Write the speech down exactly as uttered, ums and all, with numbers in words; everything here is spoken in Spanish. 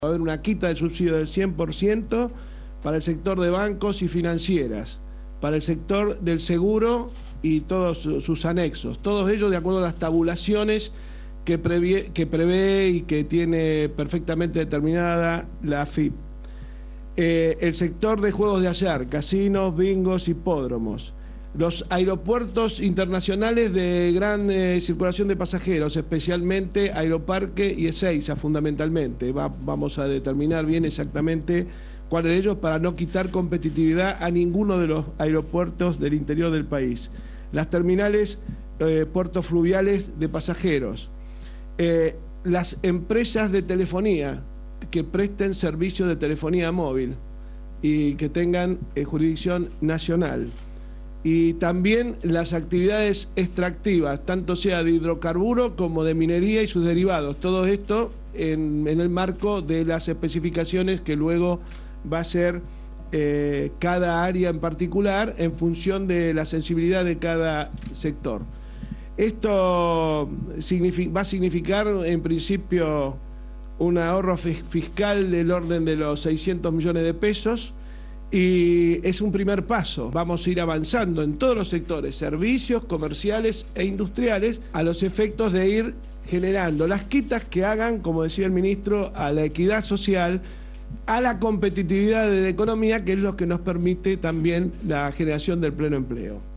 Va a haber una quita del subsidio del cien por ciento para el sector de bancos y financieras, para el sector del seguro y todos sus anexos, todos ellos de acuerdo a las tabulaciones que prevé, que prevé y que tiene perfectamente determinada la A F I P. Eh, el sector de juegos de azar, casinos, bingos, hipódromos, los aeropuertos internacionales de gran eh, circulación de pasajeros, especialmente Aeroparque y Ezeiza fundamentalmente. Va, vamos a determinar bien exactamente cuáles de ellos para no quitar competitividad a ninguno de los aeropuertos del interior del país. Las terminales, eh, puertos fluviales de pasajeros, eh, las empresas de telefonía que presten servicios de telefonía móvil y que tengan eh, jurisdicción nacional. Y también las actividades extractivas, tanto sea de hidrocarburo como de minería y sus derivados. Todo esto en, en el marco de las especificaciones que luego va a ser eh, cada área en particular en función de la sensibilidad de cada sector. Esto va a significar en principio un ahorro fiscal del orden de los seiscientos millones de pesos. Y es un primer paso. Vamos a ir avanzando en todos los sectores, servicios, comerciales e industriales, a los efectos de ir generando las quitas que hagan, como decía el ministro, a la equidad social, a la competitividad de la economía, que es lo que nos permite también la generación del pleno empleo.